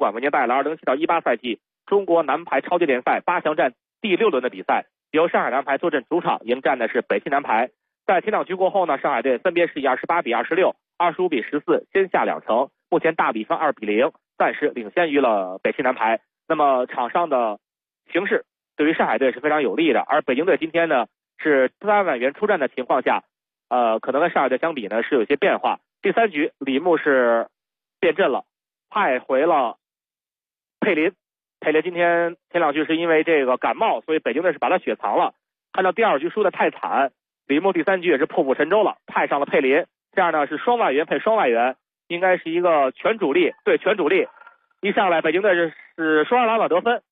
馆为您带来2017到18赛季中国男排超级联赛8强战第6轮的比赛，由上海男排坐镇主场迎战的是北京男排。在前两局过后呢，上海队分别是以28比26、25比14先下2城，目前大比分2比0，暂时领先于了北京男排。那么场上的形势对于上海队是非常有利的，而北京队今天呢是3外援出战的情况下，可能跟上海队相比呢是有些变化。第3局李牧是变阵了，派回了佩林。佩林今天前两局是因为这个感冒，所以北京队是把他雪藏了。看到第2局输的太惨，李牧第3局也是破釜沉舟了，派上了佩林。这样呢是双外援配双外援，应该是一个全主力，对，全主力。一上来北京队是双篮板得分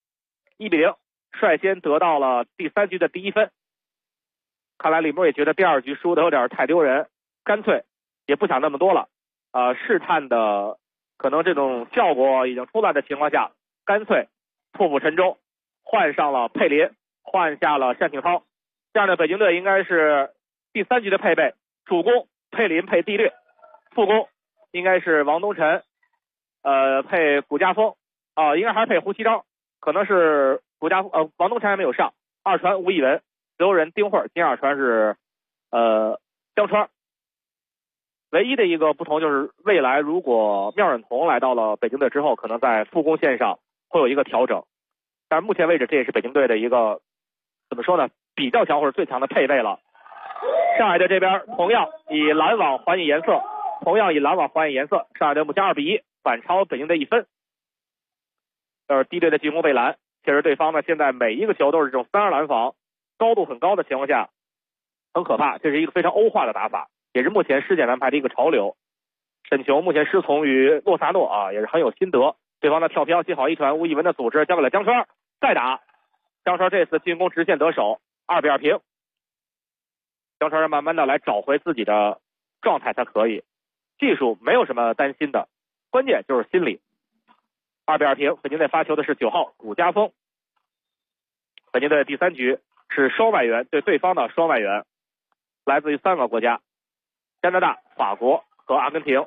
，1比0，率先得到了第3局的第1分。看来李牧也觉得第2局输的有点太丢人，干脆也不想那么多了，试探的可能这种效果已经出来的情况下，干脆破釜沉舟，换上了佩林，换下了单廷涛。这样的北京队应该是第3局的配备，主攻佩林配蒂略，副攻应该是王东晨配古家峰，应该还是配胡锡章，可能是王东晨还没有上，二传吴亦文，自由人丁慧，今二传是江川。唯一的一个不同就是未来如果廖忍彤来到了北京队之后，可能在副攻线上会有一个调整，但是目前为止这也是北京队的一个怎么说呢，比较强或者最强的配备了。上海队这边同样以篮网还以颜色，上海队目前2比1反超北京队1分。低队的进攻被拦，其实对方呢现在每一个球都是这种3-2拦防，高度很高的情况下很可怕，这是一个非常欧化的打法，也是目前世界篮排的一个潮流。沈琼目前师从于洛萨诺也是很有心得。对方的跳飘接好一传，吴亦文的组织交给了江川，再打。江川这次进攻直线得手，2比2平。江川慢慢的来找回自己的状态才可以，技术没有什么担心的，关键就是心理。2比2平，北京队发球的是9号古家峰。北京队第3局是双外援对对方的双外援，来自于3个国家，加拿大、法国和阿根廷。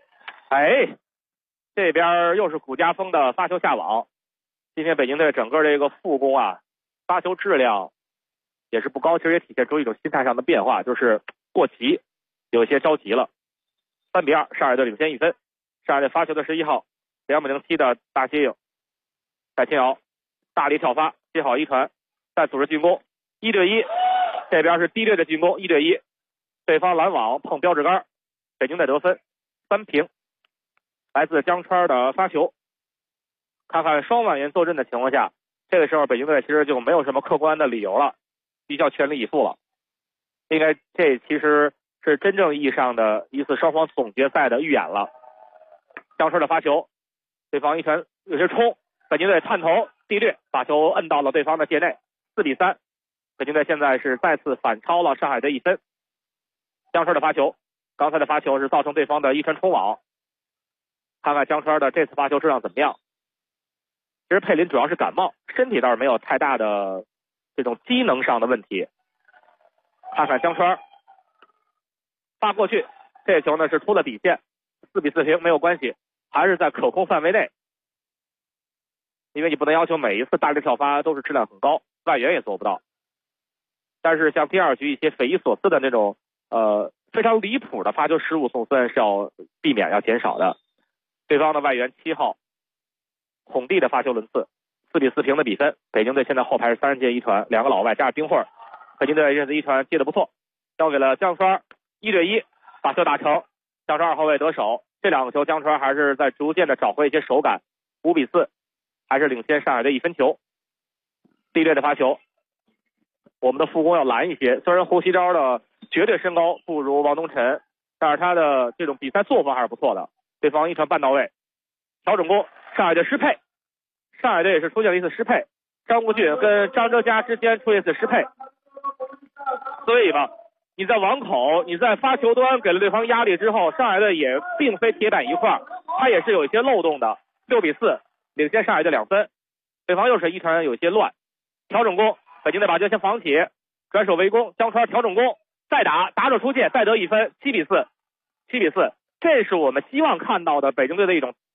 这边又是古家峰的发球下网。今天北京队整个这个副攻发球质量也是不高，其实也体现出一种心态上的变化，就是过急，有些着急了。3比2，上海队领先1分。上海队发球的是1号2米07的大接应戴清瑶，大力跳发接好一传，再组织进攻，1对1。这边是低队的进攻，1对1，对方拦网碰标志杆，北京队得分3平。来自江川的发球，看看双外援坐镇的情况下，这个时候北京队其实就没有什么客观的理由了，比较全力以赴了。应该这其实是真正意义上的一次双方总决赛的预演了。江川的发球，对方一传有些冲，北京队探头地略把球摁到了对方的界内，4比3。北京队现在是再次反超了上海队1分。江川的发球，刚才的发球是造成对方的一传冲网，看看江川的这次发球质量怎么样。其实佩林主要是感冒，身体倒是没有太大的这种机能上的问题。看看江川发过去，这球呢是出了底线，4比4平，没有关系，还是在可控范围内。因为你不能要求每一次大力跳发都是质量很高，外援也做不到。但是像第2局一些匪夷所思的那种非常离谱的发球失误，总算是要避免要减少的。对方的外援7号孔蒂的发球轮次，4比4平的比分。北京队现在后排是3人接一传，2个老外加上丁慧，北京队这次一传接的不错，交给了江川，1对1把球打成，江川2后卫得手。这2个球江川还是在逐渐的找回一些手感，5比4还是领先上海队1分球。地略的发球，我们的副攻要拦一些，虽然胡锡章的绝对身高不如王东晨，但是他的这种比赛作风还是不错的。对方一传半到位，调整攻，上海队失配，上海队也是出现了一次失配，张国俊跟张哲嘉之间出现一次失配。所以吧，你在网口，你在发球端给了对方压力之后，上海队也并非铁板一块，他也是有一些漏洞的。6比4领先上海队2分。对方又是一传有些乱，调整攻，北京队把球先防起，转手围攻，江川调整攻，再打者出界，再得1分，7比4。这是我们希望看到的北京队的一种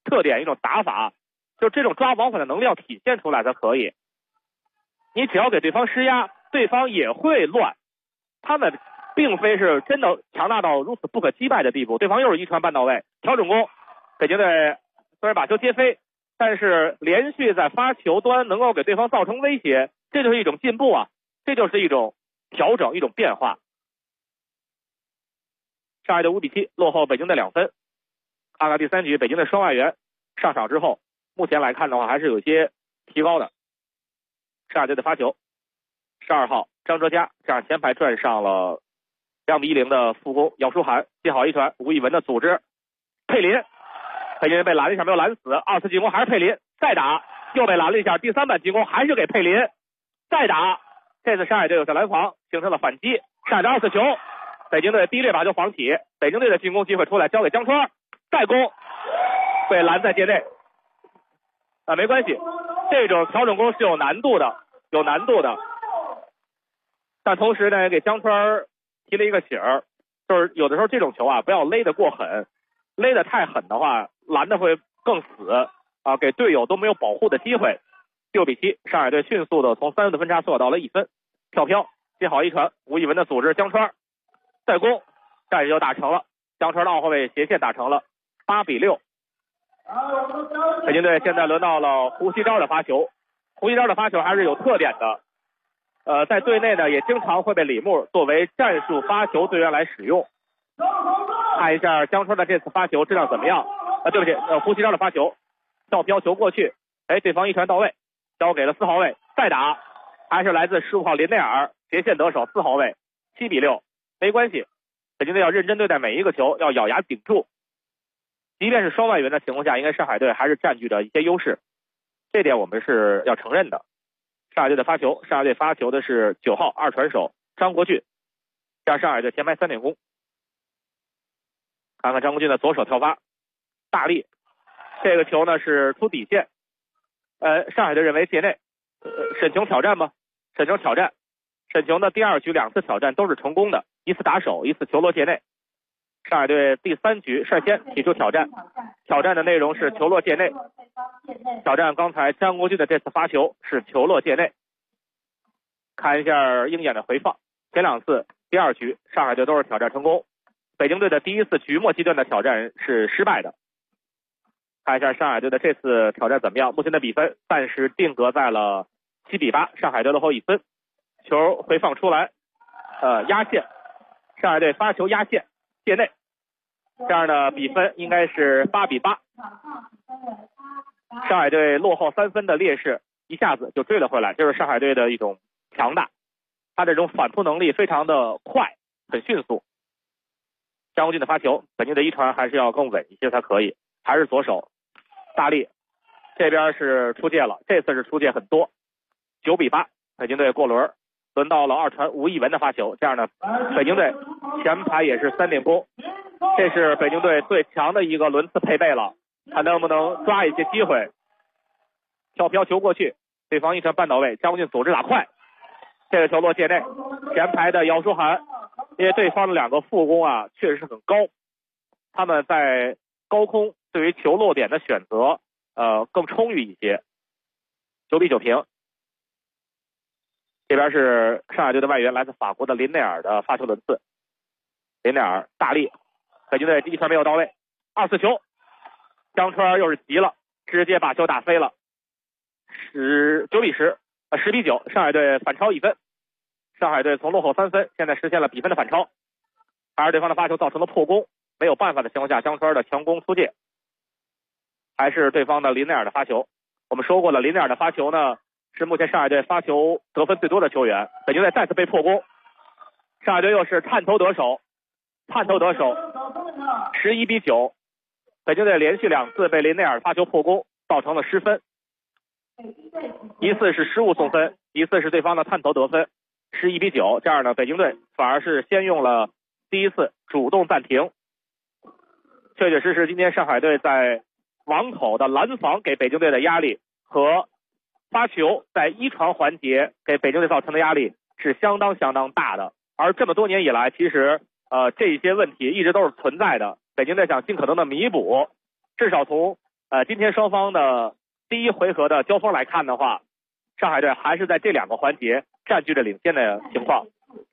特点、一种打法，就这种抓往返的能力要体现出来才可以。你只要给对方施压，对方也会乱。他们并非是真的强大到如此不可击败的地步。对方又是一传半到位，调整攻，北京队虽然把球接飞，但是连续在发球端能够给对方造成威胁，这就是一种进步啊，这就是一种调整，一种变化。上海队5比7落后北京队2分。看看第3局，北京队双外援上场之后，目前来看的话还是有些提高的。上海队的发球，12号张哲嘉，这样前排转上了2比10的副攻，姚书涵接好一传，吴亦文的组织，佩林，佩林被拦了一下没有拦死，2次进攻还是佩林，再打又被拦了一下，第3板进攻还是给佩林，再打，这次上海队有在拦防形成了反击，上海队2次球，北京队第一队把球防起，北京队的进攻机会出来交给江川，再攻被拦在界内没关系，这种调整攻是有难度的，但同时呢也给江川提了一个醒儿，就是有的时候这种球啊不要勒得过狠，勒得太狠的话拦的会更死啊，给队友都没有保护的机会。6比7，上海队迅速的从3分的分差缩小到了1分。飘接好一传，吴亦文的组织，江川再攻，战役就打成了，江川的二后卫斜线打成了8比6。北京队现在轮到了胡锡昭的发球，胡锡昭的发球还是有特点的，在队内呢也经常会被李牧作为战术发球队员来使用。看一下江川的这次发球质量怎么样对不起，胡锡昭的发球跳飘球过去，对方一传到位，交给了4号位，再打还是来自15号林内尔斜线得手，4号位7比6。没关系，北京队要认真对待每一个球，要咬牙顶住。即便是双外援的情况下，应该上海队还是占据着一些优势，这点我们是要承认的。上海队的发球，上海队发球的是9号二传手张国俊，这样上海队前排3点攻。看看张国俊的左手跳发，大力，这个球呢是出底线，上海队认为界内，沈琼挑战吗？沈琼挑战，沈琼的第2局2次挑战都是成功的，一次打手，一次球落界内。上海队第3局率先提出挑战，挑战的内容是球落界内，挑战刚才张国俊的这次发球是球落界内。看一下鹰眼的回放，前2次第2局上海队都是挑战成功，北京队的第1次局末期段的挑战是失败的。看一下上海队的这次挑战怎么样，目前的比分暂时定格在了7比8，上海队落后1分。球回放出来，压线，上海队发球压线界内，这样的比分应该是8比8。上海队落后3分的劣势一下子就追了回来，这是上海队的一种强大，他这种反扑能力非常的快，很迅速。张国俊的发球，北京队一传还是要更稳一些才可以，还是左手大力，这边是出界了，这次是出界很多。9比8，北京队过轮，轮到了2传吴亦文的发球，这样呢北京队前排也是3点攻，这是北京队最强的一个轮次配备了，看能不能抓一些机会。跳飘球过去，对方一传半到位，张国俊组织打快，这个球落界内，前排的姚书涵，因为对方的2个副攻啊确实是很高，他们在高空对于球落点的选择更充裕一些。9比9平。这边是上海队的外援来自法国的林内尔的发球轮次，林内尔大力，北京队第一传没有到位，2次球江川又是急了，直接把球打飞了，9比10，10比9，上海队反超1分，上海队从落后3分现在实现了比分的反超，还是对方的发球造成了破攻，没有办法的情况下江川的强攻出界，还是对方的林内尔的发球。我们说过了，林内尔的发球呢是目前上海队发球得分最多的球员，北京队再次被破攻，上海队又是探头得手，11比9，北京队连续2次被林内尔发球破攻，造成了失分，一次是失误送分，一次是对方的探头得分，11比9，这样呢北京队反而是先用了第1次主动暂停，确确实实今天上海队在网口的拦防给北京队的压力和发球在一传环节给北京队造成的压力是相当大的，而这么多年以来其实这些问题一直都是存在的，北京队想尽可能的弥补，至少从今天双方的第一回合的交锋来看的话，上海队还是在这2个环节占据着领先的情况。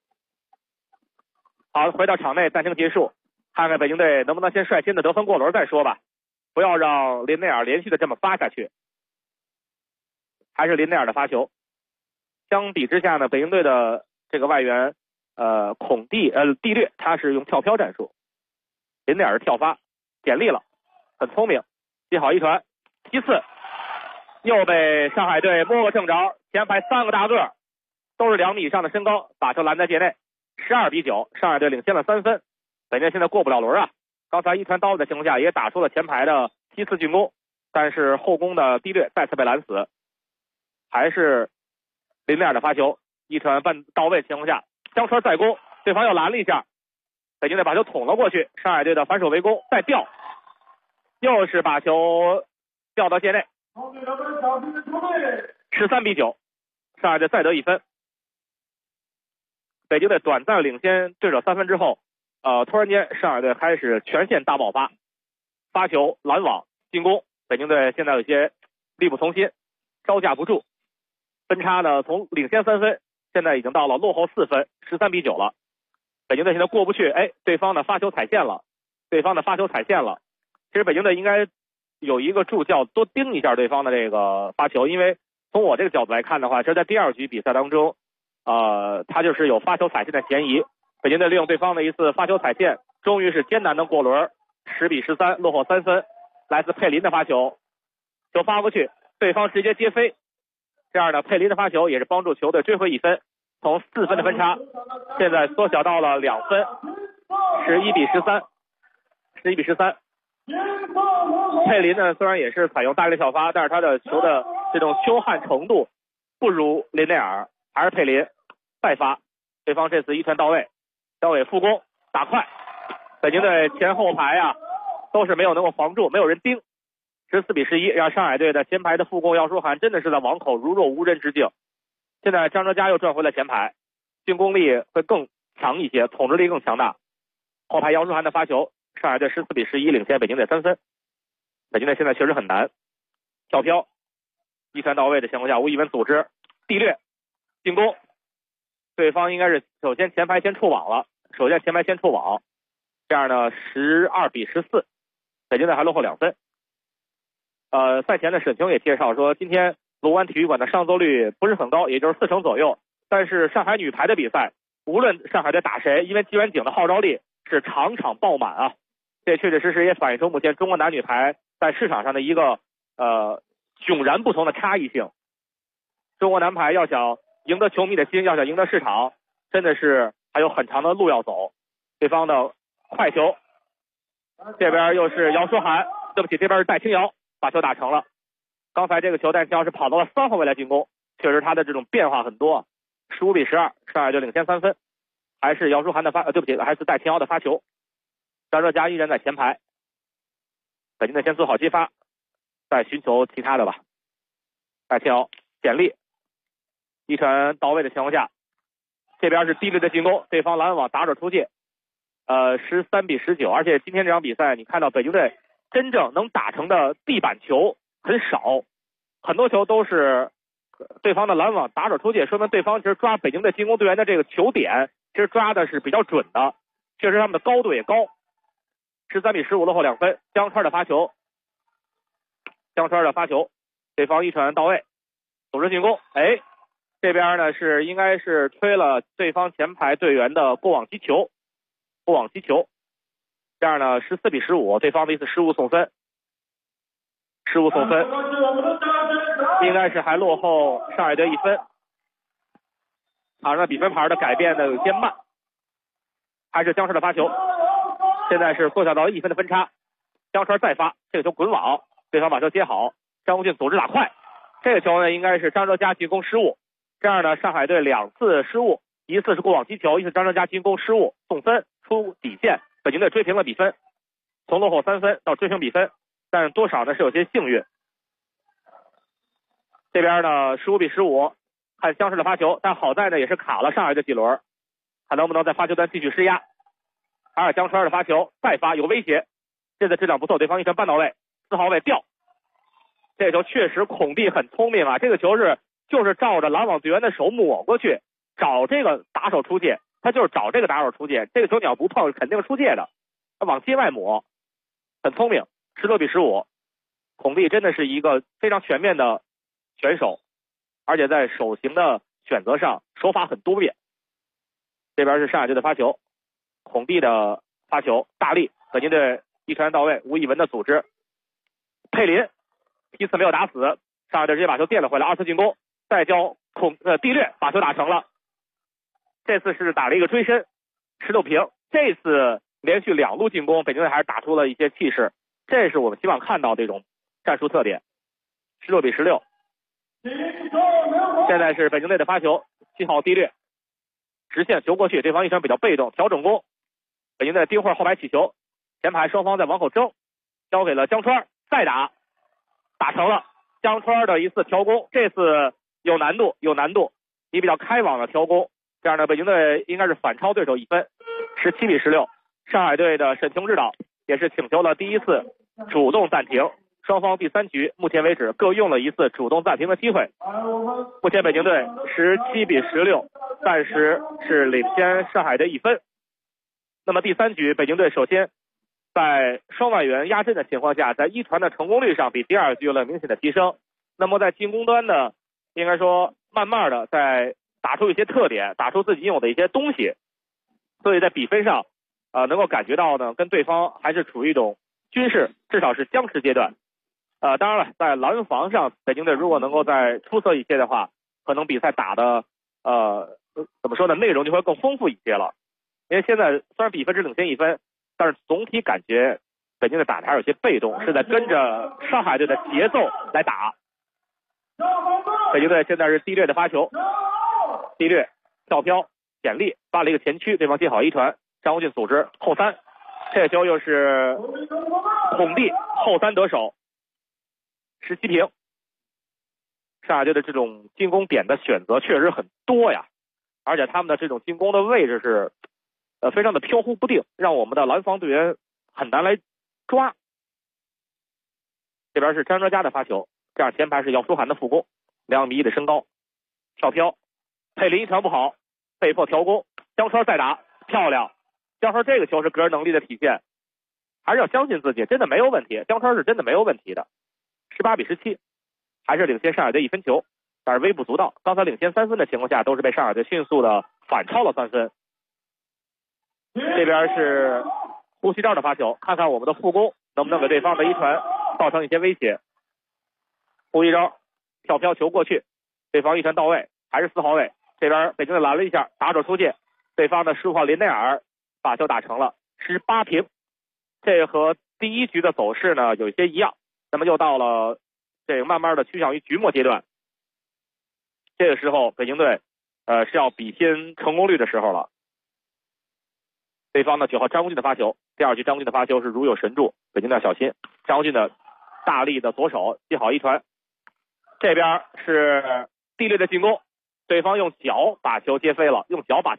好，回到场内暂停结束，看看北京队能不能先率先的得分过轮再说吧，不要让林内尔连续的这么发下去。还是林内尔的发球。相比之下呢，北京队的这个外援地略他是用跳飘战术，林内尔是跳发，简历了，很聪明，接好一传，其次又被上海队摸个正着，前排3个大个都是2米以上的身高，把球拦在界内，12-9，上海队领先了3分。北京队现在过不了轮啊，刚才一传刀的情况下也打出了前排的梯次进攻，但是后攻的地略再次被拦死。还是林内尔的发球，一传半到位情况下，江川再攻，对方又拦了一下，北京队把球捅了过去，上海队的反手围攻再吊，又是把球吊到界内，13-9，上海队再得1分。北京队短暂领先对手3分之后，突然间上海队开始全线大爆发，发球拦网进攻，北京队现在有些力不从心，招架不住，分差呢从领先3分现在已经到了落后4分，13-9了。北京队现在过不去，对方的发球踩线了。其实北京队应该有一个助教多盯一下对方的这个发球，因为从我这个角度来看的话，这在第2局比赛当中他就是有发球踩线的嫌疑。北京队利用对方的一次发球踩线，终于是艰难的过轮，10-13，落后3分。来自佩林的发球，球发过去，对方直接接飞，这样的佩林的发球也是帮助球队追回1分，从4分的分差现在缩小到了2分，11-13。佩林呢虽然也是采用大力跳发，但是他的球的这种凶悍程度不如林内尔，还是佩林再发，对方这次一传到位，小伟复攻打快，北京队前后排都是没有能够防住，没有人盯，14-11，让上海队的前排的复攻姚书涵真的是在网口如若无人之境。现在张哲嘉又转回了前排，进攻力会更强一些，统治力更强大。后排姚书涵的发球，上海队14-11领先北京队3分。北京队现在确实很难，跳飘一传到位的情况下，吴亦文组织地略进攻，对方应该是首先前排先触网了，这样呢12-14，北京队还落后2分。赛前的沈琼也介绍说，今天卢湾体育馆的上座率不是很高，也就是4成左右，但是上海女排的比赛无论上海队打谁，因为纪元景的号召力是场场爆满啊，这确确实实也反映出目前中国男女排在市场上的一个迥然不同的差异性。中国男排要想赢得球迷的心，要想赢得市场，真的是还有很长的路要走。对方的快球，这边又是姚书涵，对不起，这边是戴清瑶把球打成了。刚才这个球戴清瑶是跑到了3号位来进攻，确实他的这种变化很多。15-12，上海队领先3分，还是姚书涵的还是戴清瑶的发球。张哲嘉依然在前排，北京队先做好接发，再寻求其他的吧。戴清瑶简历一传到位的情况下，这边是地略的进攻，对方拦网打者出界，13-19。而且今天这场比赛你看到北京队真正能打成的地板球很少，很多球都是对方的拦网打者出界，说明对方其实抓北京队进攻队员的这个球点其实抓的是比较准的，确实他们的高度也高。13-15，落后2分。江川的发球，对方一传到位，组织进攻，这边呢是应该是吹了对方前排队员的过网击球，这样呢14-15，对方的一次失误送分，应该是还落后上海队1分。场上比分牌的改变的有些慢，还是江川的发球，现在是缩小到1分的分差。江川再发，这个球滚网，对方把球接好，张国俊组织打快，这个球呢应该是张哲嘉进攻失误，这样呢上海队2次失误，一次是过网击球，一次张哲嘉进攻失误送分出底线，北京队追平了比分，从落后3分到追平比分，但是多少呢是有些幸运。这边呢15-15，看江川的发球，但好在呢也是卡了上海队几轮，看能不能在发球端继续施压。还是江川的发球再发有威胁，现在质量不错，对方一传半到位，4号位吊这球确实孔蒂很聪明啊，这个球就是照着拦网队员的手抹过去，找这个打手出界，他就是找这个打手出界，这个球你要不碰肯定出界的，往界外抹，很聪明。16-15，孔蒂真的是一个非常全面的选手，而且在手型的选择上手法很多变。这边是上海队的发球，孔蒂的发球大力，北京队一传到位，吴亦文的组织，佩林批次没有打死，上海队直接把球垫了回来，二次进攻，再交地略把球打成了，这次是打了一个追身，16平。这次连续2路进攻，北京队还是打出了一些气势，这是我们希望看到这种战术特点。16-16，现在是北京队的发球，7号地略直线球过去，对方一传比较被动，调整攻，北京队丁慧后排起球，前排双方在往后争，交给了江川，再打成了江川的一次调攻，这次有难度，你比较开网的调攻，这样的北京队应该是反超对手1分。17-16，上海队的沈琼指导也是请求了第一次主动暂停，双方第3局目前为止各用了一次主动暂停的机会。目前北京队17-16，暂时是领先上海队1分。那么第3局北京队首先在双外援压阵的情况下，在一传的成功率上比第2局有了明显的提升。那么在进攻端呢，应该说慢慢的在打出一些特点，打出自己应有的一些东西，所以在比分上能够感觉到呢，跟对方还是处于一种均势，至少是僵持阶段。当然了，在拦防上，北京队如果能够再出色一些的话，可能比赛打的怎么说呢，内容就会更丰富一些了。因为现在虽然比分只领先1分，但是总体感觉北京队打的还有些被动，是在跟着上海队的节奏来打。北京队现在是地略的发球，地略跳飘简历发了一个前区，对方接好一传，张国俊组织后3，这球又是孔蒂后3得手，17平。上海队的这种进攻点的选择确实很多呀，而且他们的这种进攻的位置是非常的飘忽不定，让我们的拦防队员很难来抓。这边是张哲嘉的发球，这样前排是姚书涵的副攻，2米1的身高，跳飘，佩林一传不好，被迫调攻，江川再打，漂亮。江川这个球是个人能力的体现，还是要相信自己，真的没有问题，江川是真的没有问题的。18-17，还是领先上海队1分球，但是微不足道。刚才领先3分的情况下，都是被上海队迅速的反超了3分。这边是胡锡章的发球，看看我们的副攻能不能给对方的一传造成一些威胁。胡锡章跳飘球过去，对方一传到位，还是4号位。这边北京队拦了一下，打者出界，对方的15号林内尔把球打成了18平。这和第1局的走势呢有一些一样。那么又到了这个慢慢的趋向于局末阶段，这个时候北京队是要比拼成功率的时候了。对方的9号张国俊的发球，第2局张国俊的发球是如有神助，北京队要小心。张国俊的大力的左手接好一传，这边是地略的进攻，对方用脚把球接飞了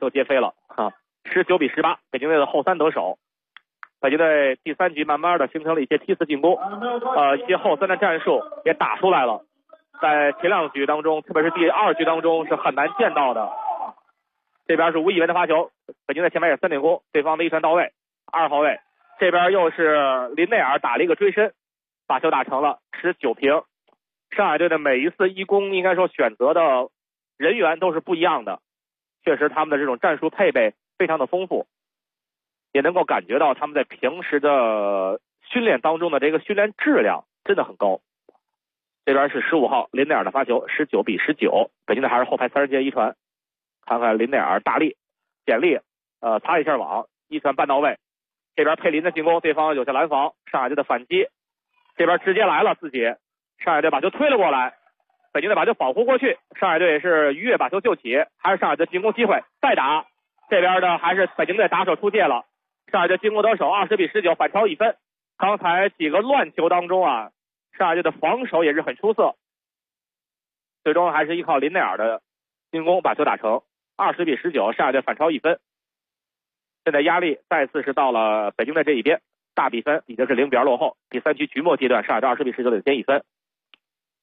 ，19-18，北京队的后3得手。北京队第3局慢慢的形成了一些梯次进攻，一些后3的战术也打出来了，在前2局当中，特别是第2局当中是很难见到的。这边是吴亦文的发球，北京队前面也3点攻，对方的一传到位，2号位，这边又是林内尔打了一个追身，把球打成了19平。上海队的每一次一攻应该说选择的人员都是不一样的，确实他们的这种战术配备非常的丰富，也能够感觉到他们在平时的训练当中的这个训练质量真的很高。这边是15号林内尔的发球，19-19，北京队还是后排30节一传，看看林内尔大力简历擦一下网，一传半到位。这边佩林的进攻，对方有些拦防，上海队的反击，这边直接来了自己，上海队把球推了过来，北京队把球保护过去，上海队是愉悦把球救起，还是上海队进攻机会再打，这边的还是北京队打手出界了，上海队进攻得手，20-19，反超1分。刚才几个乱球当中啊，上海队的防守也是很出色，最终还是依靠林内尔的进攻把球打成20-19，上海队反超1分。现在压力再次是到了北京队这一边，大比分已经是0-2落后。第3局局末阶段，上海队20-19领先1分。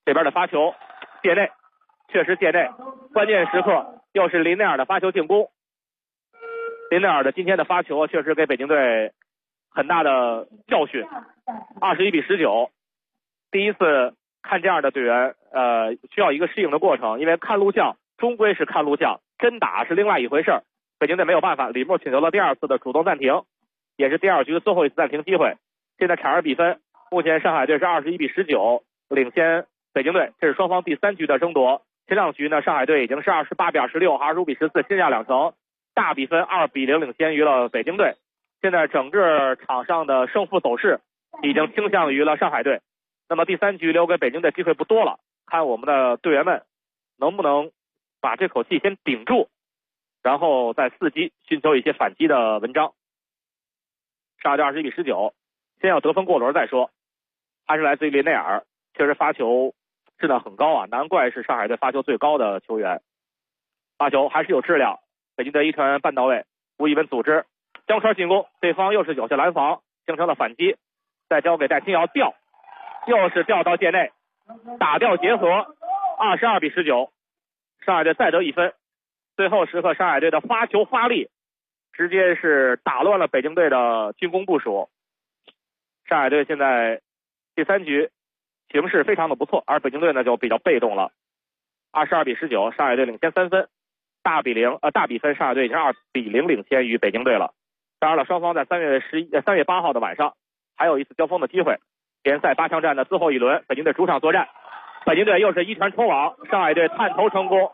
这边的发球界内，确实界内，关键时刻又是林内尔的发球进攻。林内尔的今天的发球确实给北京队很大的教训。21-19，第一次看这样的队员，需要一个适应的过程，因为看录像终归是看录像，真打是另外一回事。北京队没有办法，李默请求了第二次的主动暂停，也是第二局的最后一次暂停机会。现在场上比分，目前上海队是21-19领先北京队，这是双方第3局的争夺。前2局呢，上海队已经是28-26、25-14先下2城，大比分2-0领先于了北京队。现在整个场上的胜负走势已经倾向于了上海队。那么第3局留给北京队机会不多了，看我们的队员们能不能把这口气先顶住，然后在4击寻求一些反击的文章。上海队21-19，先要得分过轮再说。还是来自于林内尔，确实发球质量很高啊，难怪是上海队发球最高的球员。发球还是有质量，北京队一传半到位，吴亦文组织江川进攻，对方又是有些拦防，形成了反击，再交给戴清瑶吊，又是吊到界内，打吊结合，22-19，上海队再得1分。最后时刻，上海队的发球发力，直接是打乱了北京队的进攻部署。上海队现在第3局形势非常的不错，而北京队呢就比较被动了。22-19，上海队领先3分，大比分上海队已经2-0领先于北京队了。当然了，双方在3月8号的晚上还有一次交锋的机会。联赛8强战的最后一轮，北京队主场作战，北京队又是一传冲网，上海队探头成功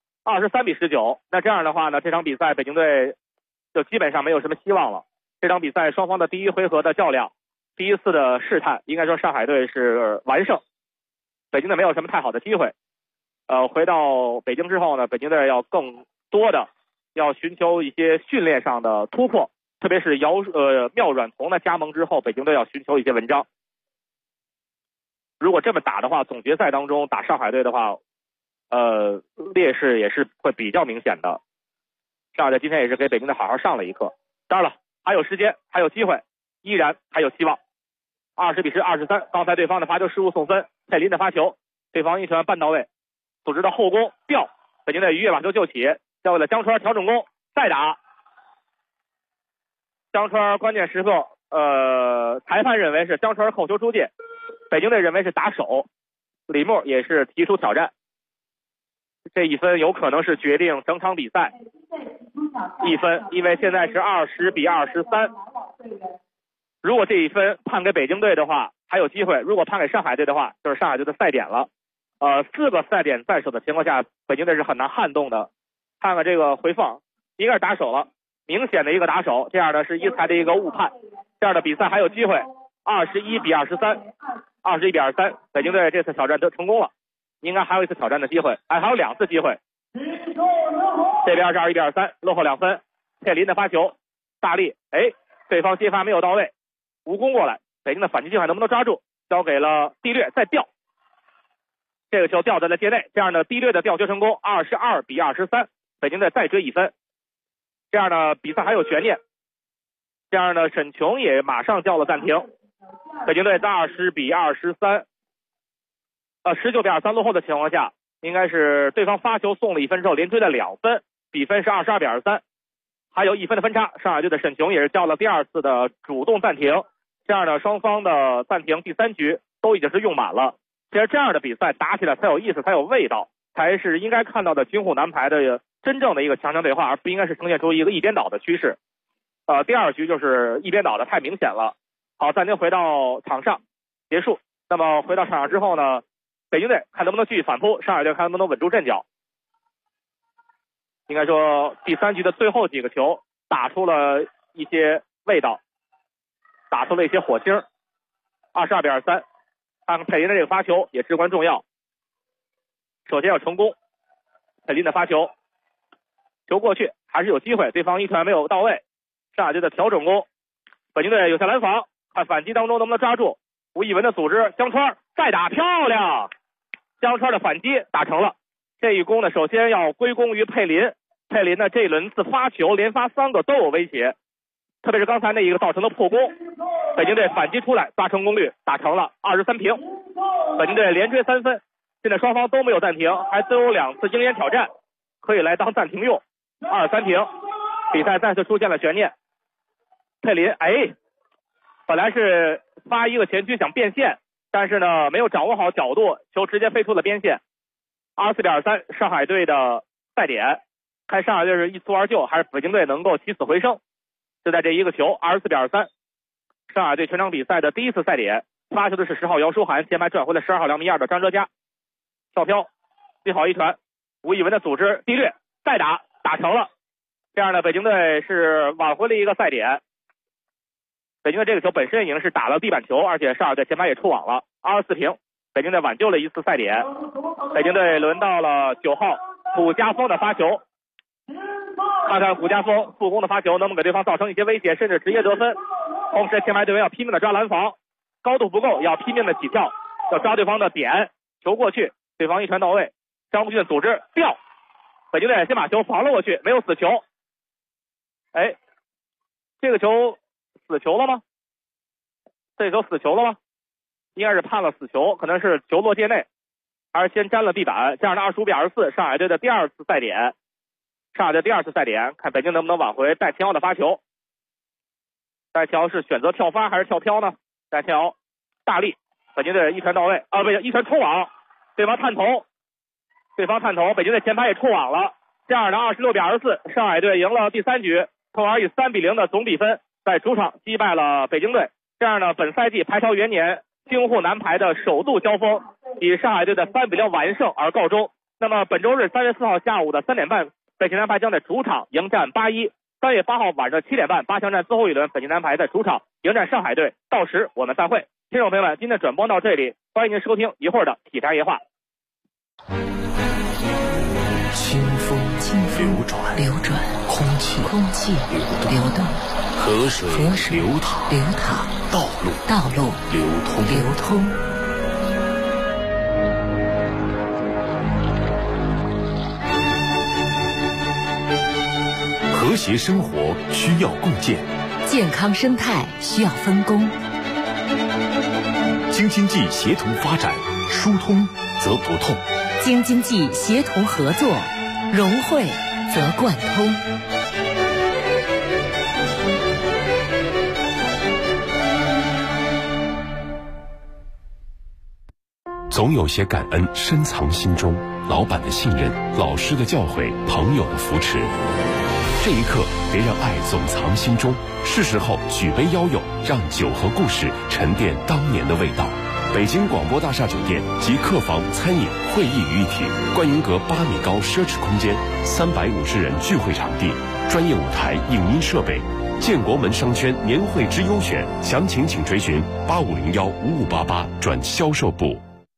，23-19。那这样的话呢，这场比赛北京队就基本上没有什么希望了。这场比赛双方的第1回合的较量，第一次的试探，应该说上海队是完胜，北京队没有什么太好的机会。回到北京之后呢，北京队要更多的要寻求一些训练上的突破，特别是廖阮彤的加盟之后，北京队要寻求一些文章。如果这么打的话，总决赛当中打上海队的话，劣势也是会比较明显的。上海队今天也是给北京队好好上了一课。当然了，还有时间，还有机会，依然还有希望。20-23，刚才对方的罚球失误送分，佩林的发球，对方一传半到位，组织的后攻吊，北京队鱼跃把球救起，交给了江川调整攻，再打。江川关键时刻，裁判认为是江川扣球出界，北京队认为是打手，李默也是提出挑战。这1分有可能是决定整场比赛1分，因为现在是20-23。如果这1分判给北京队的话，还有机会；如果判给上海队的话，就是上海队的赛点了。4个赛点在手的情况下，北京队是很难撼动的。看看这个回放，应该是打手了，明显的一个打手，这样的是一裁的一个误判，这样的比赛还有机会。21-23，北京队这次挑战都成功了，应该还有一次挑战的机会，还有2次机会。这边是21-23，落后2分。佩林的发球，大力，对方接发没有到位，无攻过来，北京的反击机会能不能抓住？交给了地略，再吊，这个球吊在了界内，这样的地略的吊球成功，22-23，北京队再追1分。这样的比赛还有悬念，这样的沈琼也马上叫了暂停。北京队在19-23落后的情况下，应该是对方发球送了1分之后连追了2分，比分是22-23，还有1分的分差。上海队的沈琼也是叫了第2次的主动暂停，这样的双方的暂停第3局都已经是用满了。其实这样的比赛打起来才有意思，才有味道，才是应该看到的京沪南排的真正的一个强强对话，而不应该是呈现出一个一边倒的趋势。第2局就是一边倒的太明显了。好，暂停回到场上结束。那么回到场上之后呢，北京队看能不能继续反扑，上海队看能不能稳住阵脚。应该说第3局的最后几个球打出了一些味道，打出了一些火星。22-23，看看佩林的这个发球也至关重要。首先要成功，佩林的发球，球过去还是有机会，对方一传没有到位，上海队的调整攻，北京队有下拦防，看反击当中能不能抓住。吴亦文的组织，江川再打，漂亮！江川的反击打成了。这一攻呢，首先要归功于佩林。佩林呢这一轮次发球连发3个都有威胁，特别是刚才那一个造成的破攻，北京队反击出来，抓成功率打成了23平。北京队连追3分， 现在双方都没有暂停，还都有2次鹰眼挑战，可以来当暂停用。2暂停，比赛再次出现了悬念。佩林，本来是发一个前屈想变线，但是呢没有掌握好角度，球直接飞出了边线。24-23，上海队的赛点，看上海队是一蹴而就，还是北京队能够起死回生？就在这一个球，24-23，上海队全场比赛的第一次赛点，发球的是10号姚书涵，前排转回了12号2米2的张哲嘉，跳飘，最好一传，吴亦文的组织低掠，再打成了，这样呢，北京队是挽回了一个赛点。北京队这个球本身已经是打了地板球，而且上海队前排也触网了，24平，北京队挽救了一次赛点。北京队轮到了9号古家峰的发球，看看古家峰助攻的发球能不能给对方造成一些威胁，甚至直接得分。同时前排队员要拼命的抓拦防，高度不够要拼命的起跳，要抓对方的点，球过去，对方一传到位，张步俊的组织吊，北京队先把球防了过去，没有死球。这个球死球了吗？这球死球了吗？应该是判了死球，可能是球落界内，还是先沾了地板。这样的25-24，上海队的第2次赛点。上海队第2次赛点，看北京能不能挽回戴天瑶的发球。戴天瑶是选择跳发还是跳飘呢？戴天瑶大力，北京队一传到位，一传冲网，对方探头，北京队前排也触网了。这样的26-24，上海队赢了第3局，从而以3-0的总比分在主场击败了北京队。这样呢，本赛季排超元年京沪男排的首度交锋以上海队的3-6完胜而告终。那么本周日3月4号下午的3点半，北京男排将在主场迎战81。3月8号晚上7点半，8强战最后一轮，北京男排在主场迎战上海队。到时我们散会。听众朋友们，今天的转播到这里，欢迎您收听一会儿的体坛夜话。 清风流转，空气流动，河水流淌，道路流通。 和谐生活需要共建， 健康生态需要分工。 京津冀协同发展，疏通则不痛； 京津冀协同合作，融汇则贯通。 总有些感恩深藏心中，老板的信任，老师的教诲，朋友的扶持。这一刻，别让爱总藏心中，是时候举杯邀友，让酒和故事沉淀当年的味道。北京广播大厦酒店集客房、餐饮、会议于一体，观云阁8米高奢侈空间，350人聚会场地，专业舞台、影音设备。建国门商圈年会之优选，详情请追询85015588转销售部。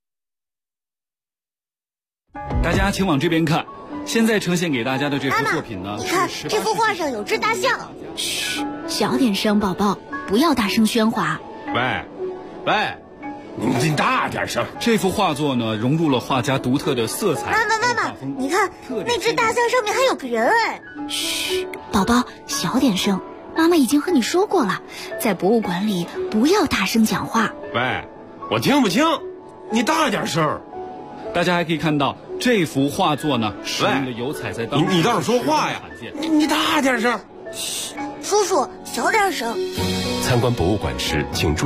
大家请往这边看，现在呈现给大家的这幅作品呢， 你看这幅画上有只大象。 嘘，小点声，宝宝，不要大声喧哗。 喂，你大点声。 这幅画作呢，融入了画家独特的色彩。 妈妈，你看那只大象上面还有个人哎。 嘘，宝宝，小点声。妈妈已经和你说过了，在博物馆里不要大声讲话。 喂，我听不清，你大点声。 大家还可以看到这幅画作呢，使用的油彩在当时你倒是说话呀！你大点声。 嘘，叔叔小点声。 参观博物馆时，请注意